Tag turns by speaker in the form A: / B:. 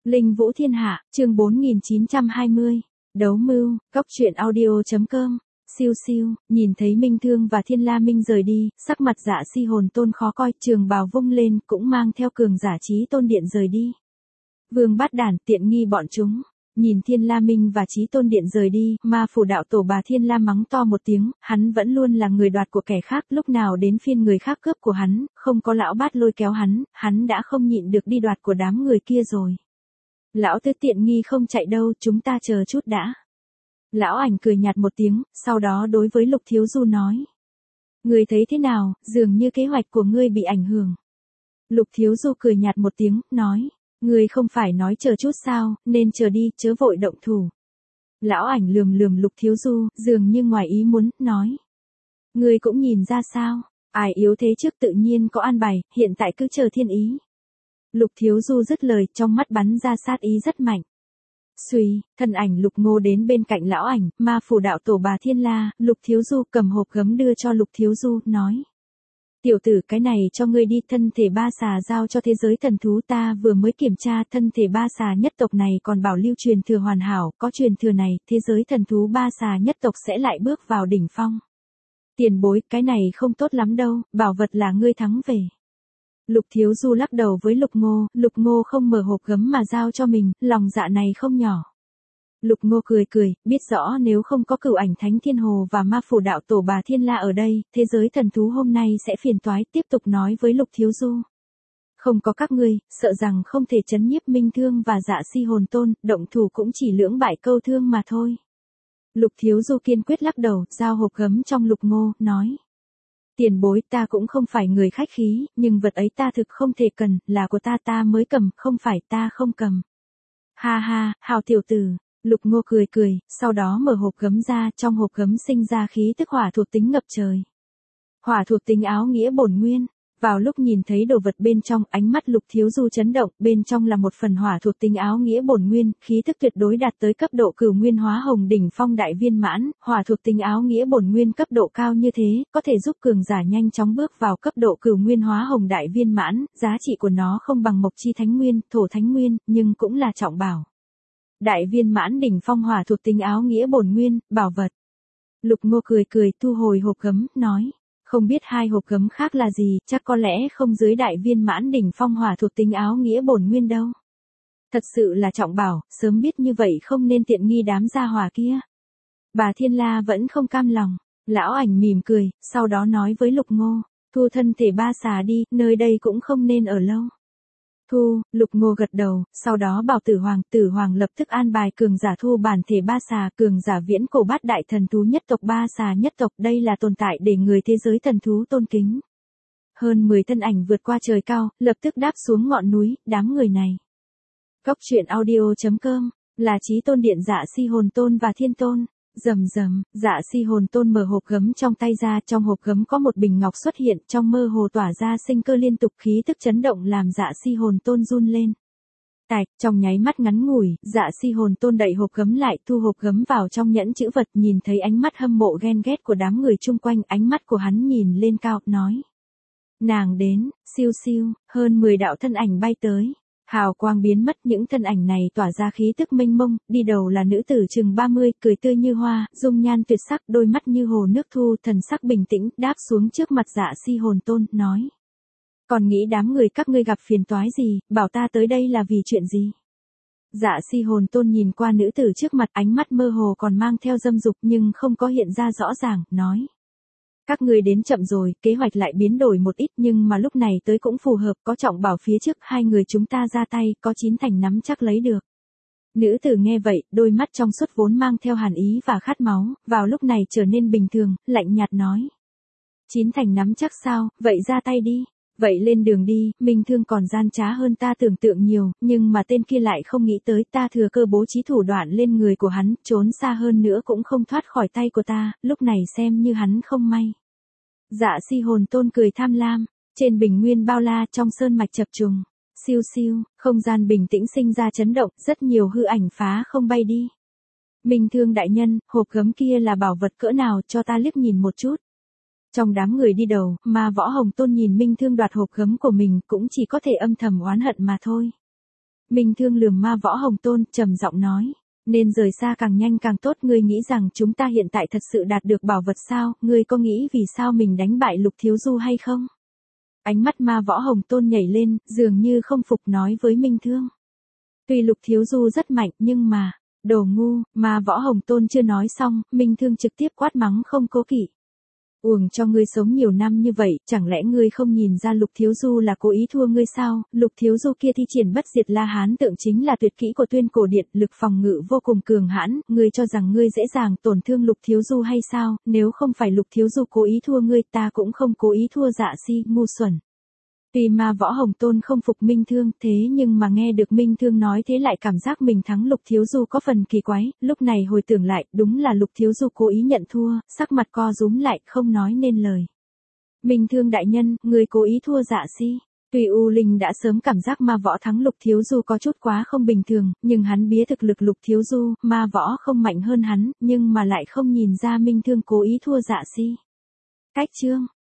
A: Linh Vũ Thiên Hạ, chương 4920. Đấu mưu, Cóc truyện audio.com. Siêu siêu, nhìn thấy Minh Thương và Thiên La Minh rời đi, sắc mặt Dạ Si Hồn Tôn khó coi, trường bào vung lên, cũng mang theo cường giả Chí Tôn Điện rời đi. Vương Bát Đản, tiện nghi bọn chúng. Nhìn Thiên La Minh và Chí Tôn Điện rời đi, Ma Phủ đạo tổ bà Thiên La mắng to một tiếng, hắn vẫn luôn là người đoạt của kẻ khác, lúc nào đến phiên người khác cướp của hắn, không có lão bát lôi kéo hắn đã không nhịn được đi đoạt của đám người kia rồi. Lão tứ tiện nghi không chạy đâu, chúng ta chờ chút đã. Lão Ảnh cười nhạt một tiếng, sau đó đối với Lục Thiếu Du nói. Ngươi thấy thế nào, dường như kế hoạch của ngươi bị ảnh hưởng. Lục Thiếu Du cười nhạt một tiếng, nói. Ngươi không phải nói chờ chút sao, nên chờ đi, chớ vội động thủ. Lão Ảnh lườm Lục Thiếu Du, dường như ngoài ý muốn, nói. Ngươi cũng nhìn ra sao, ai yếu thế trước tự nhiên có an bài, hiện tại cứ chờ thiên ý. Lục Thiếu Du dứt lời, trong mắt bắn ra sát ý rất mạnh. Xuy, thân ảnh Lục Ngô đến bên cạnh Lão Ảnh, Ma Phủ đạo tổ bà Thiên La, Lục Thiếu Du cầm hộp gấm đưa cho Lục Thiếu Du, nói. Tiểu tử, cái này cho ngươi đi, thân thể ba xà giao cho thế giới thần thú, ta vừa mới kiểm tra, thân thể ba xà nhất tộc này còn bảo lưu truyền thừa hoàn hảo, có truyền thừa này, thế giới thần thú ba xà nhất tộc sẽ lại bước vào đỉnh phong. Tiền bối, cái này không tốt lắm đâu, bảo vật là ngươi thắng về. Lục Thiếu Du lắc đầu với Lục Ngô không mở hộp gấm mà giao cho mình, lòng dạ này không nhỏ. Lục Ngô cười, biết rõ nếu không có Cửu Ảnh Thánh Thiên Hồ và Ma Phủ đạo tổ bà Thiên La ở đây, thế giới thần thú hôm nay sẽ phiền toái, tiếp tục nói với Lục Thiếu Du. Không có các ngươi, sợ rằng không thể trấn nhiếp Minh Thương và Dạ Si Hồn Tôn, động thủ cũng chỉ lưỡng bại câu thương mà thôi. Lục Thiếu Du kiên quyết lắc đầu, giao hộp gấm trong Lục Ngô, nói. Tiền bối, ta cũng không phải người khách khí, nhưng vật ấy ta thực không thể cần, là của ta mới cầm, không phải ta không cầm. Ha ha, hào tiểu tử. Lục Ngô cười, sau đó mở hộp gấm ra, trong hộp gấm sinh ra khí tức hỏa thuộc tính ngập trời. Hỏa thuộc tính áo nghĩa bổn nguyên. Vào lúc nhìn thấy đồ vật bên trong, ánh mắt Lục Thiếu Du chấn động, bên trong là một phần hỏa thuộc tính áo nghĩa bổn nguyên, khí tức tuyệt đối đạt tới cấp độ Cửu Nguyên Hóa Hồng đỉnh phong đại viên mãn, hỏa thuộc tính áo nghĩa bổn nguyên cấp độ cao như thế, có thể giúp cường giả nhanh chóng bước vào cấp độ Cửu Nguyên Hóa Hồng đại viên mãn, giá trị của nó không bằng Mộc Chi Thánh Nguyên, Thổ Thánh Nguyên, nhưng cũng là trọng bảo. Đại viên mãn đỉnh phong hỏa thuộc tính áo nghĩa bổn nguyên, bảo vật. Lục Ngô cười, thu hồi hộp gấm, nói. Không biết hai hộp gấm khác là gì, chắc có lẽ không dưới đại viên mãn đỉnh phong hỏa thuộc tính áo nghĩa bổn nguyên đâu. Thật sự là trọng bảo, sớm biết như vậy không nên tiện nghi đám gia hỏa kia. Bà Thiên La vẫn không cam lòng. Lão Ảnh mỉm cười, sau đó nói với Lục Ngô. Thu thân thể ba xà đi, nơi đây cũng không nên ở lâu. Thu, Lục Ngô gật đầu, sau đó bảo Tử Hoàng lập tức an bài cường giả thu bản thể ba xà, cường giả viễn cổ bát đại thần thú nhất tộc ba xà nhất tộc, đây là tồn tại để người thế giới thần thú tôn kính. Hơn 10 thân ảnh vượt qua trời cao, lập tức đáp xuống ngọn núi, đám người này. Cóc truyện audio.com, là Chí Tôn Điện Dạ Si Hồn Tôn và Thiên Tôn. Rầm, Dạ Si Hồn Tôn mở hộp gấm trong tay ra, trong hộp gấm có một bình ngọc xuất hiện, trong mơ hồ tỏa ra sinh cơ liên tục, khí tức chấn động làm Dạ Si Hồn Tôn run lên. Trong nháy mắt ngắn ngủi, Dạ Si Hồn Tôn đậy hộp gấm lại, thu hộp gấm vào trong nhẫn chữ vật, nhìn thấy ánh mắt hâm mộ ghen ghét của đám người chung quanh, ánh mắt của hắn nhìn lên cao, nói. Nàng đến, siêu, hơn 10 đạo thân ảnh bay tới. Hào quang biến mất, những thân ảnh này tỏa ra khí tức mênh mông, đi đầu là nữ tử chừng 30, cười tươi như hoa, dung nhan tuyệt sắc, đôi mắt như hồ nước thu, thần sắc bình tĩnh, đáp xuống trước mặt Dạ Si Hồn Tôn, nói. Còn nghĩ đám người các ngươi gặp phiền toái gì, bảo ta tới đây là vì chuyện gì? Dạ Si Hồn Tôn nhìn qua nữ tử trước mặt, ánh mắt mơ hồ còn mang theo dâm dục nhưng không có hiện ra rõ ràng, nói. Các ngươi đến chậm rồi, kế hoạch lại biến đổi một ít nhưng mà lúc này tới cũng phù hợp, có trọng bảo phía trước, hai người chúng ta ra tay, có chín thành nắm chắc lấy được. Nữ tử nghe vậy, đôi mắt trong suốt vốn mang theo hàn ý và khát máu, vào lúc này trở nên bình thường, lạnh nhạt nói. 9 thành nắm chắc sao, vậy ra tay đi. Vậy lên đường đi, Minh Thương còn gian trá hơn ta tưởng tượng nhiều, nhưng mà tên kia lại không nghĩ tới, ta thừa cơ bố trí thủ đoạn lên người của hắn, trốn xa hơn nữa cũng không thoát khỏi tay của ta, lúc này xem như hắn không may. Dạ Si Hồn Tôn cười tham lam, trên bình nguyên bao la trong sơn mạch chập trùng, siêu, không gian bình tĩnh sinh ra chấn động, rất nhiều hư ảnh phá không bay đi. Minh Thương đại nhân, hộp gấm kia là bảo vật cỡ nào, cho ta liếc nhìn một chút. Trong đám người đi đầu, Ma Võ Hồng Tôn nhìn Minh Thương đoạt hộp gấm của mình, cũng chỉ có thể âm thầm oán hận mà thôi. Minh Thương lườm Ma Võ Hồng Tôn, trầm giọng nói. Nên rời xa càng nhanh càng tốt, ngươi nghĩ rằng chúng ta hiện tại thật sự đạt được bảo vật sao, ngươi có nghĩ vì sao mình đánh bại Lục Thiếu Du hay không? Ánh mắt Ma Võ Hồng Tôn nhảy lên, dường như không phục nói với Minh Thương. Tuy Lục Thiếu Du rất mạnh nhưng mà, đồ ngu, Ma Võ Hồng Tôn chưa nói xong, Minh Thương trực tiếp quát mắng không cố kỵ. Uổng cho ngươi sống nhiều năm như vậy, chẳng lẽ ngươi không nhìn ra Lục Thiếu Du là cố ý thua ngươi sao? Lục Thiếu Du kia thi triển bất diệt La Hán tượng chính là tuyệt kỹ của Tuyên Cổ Điện, lực phòng ngự vô cùng cường hãn, ngươi cho rằng ngươi dễ dàng tổn thương Lục Thiếu Du hay sao? Nếu không phải Lục Thiếu Du cố ý thua ngươi, ta cũng không cố ý thua Dạ Si, ngu xuẩn. Tuy Ma Võ Hồng Tôn không phục Minh Thương, thế nhưng mà nghe được Minh Thương nói thế lại cảm giác mình thắng Lục Thiếu Du có phần kỳ quái, lúc này hồi tưởng lại, đúng là Lục Thiếu Du cố ý nhận thua, sắc mặt co rúm lại, không nói nên lời. Minh Thương đại nhân, người cố ý thua Dạ Si. Tuy U Linh đã sớm cảm giác Ma Võ thắng Lục Thiếu Du có chút quá không bình thường, nhưng hắn bía thực lực Lục Thiếu Du, Ma Võ không mạnh hơn hắn, nhưng mà lại không nhìn ra Minh Thương cố ý thua Dạ Si. Cách chương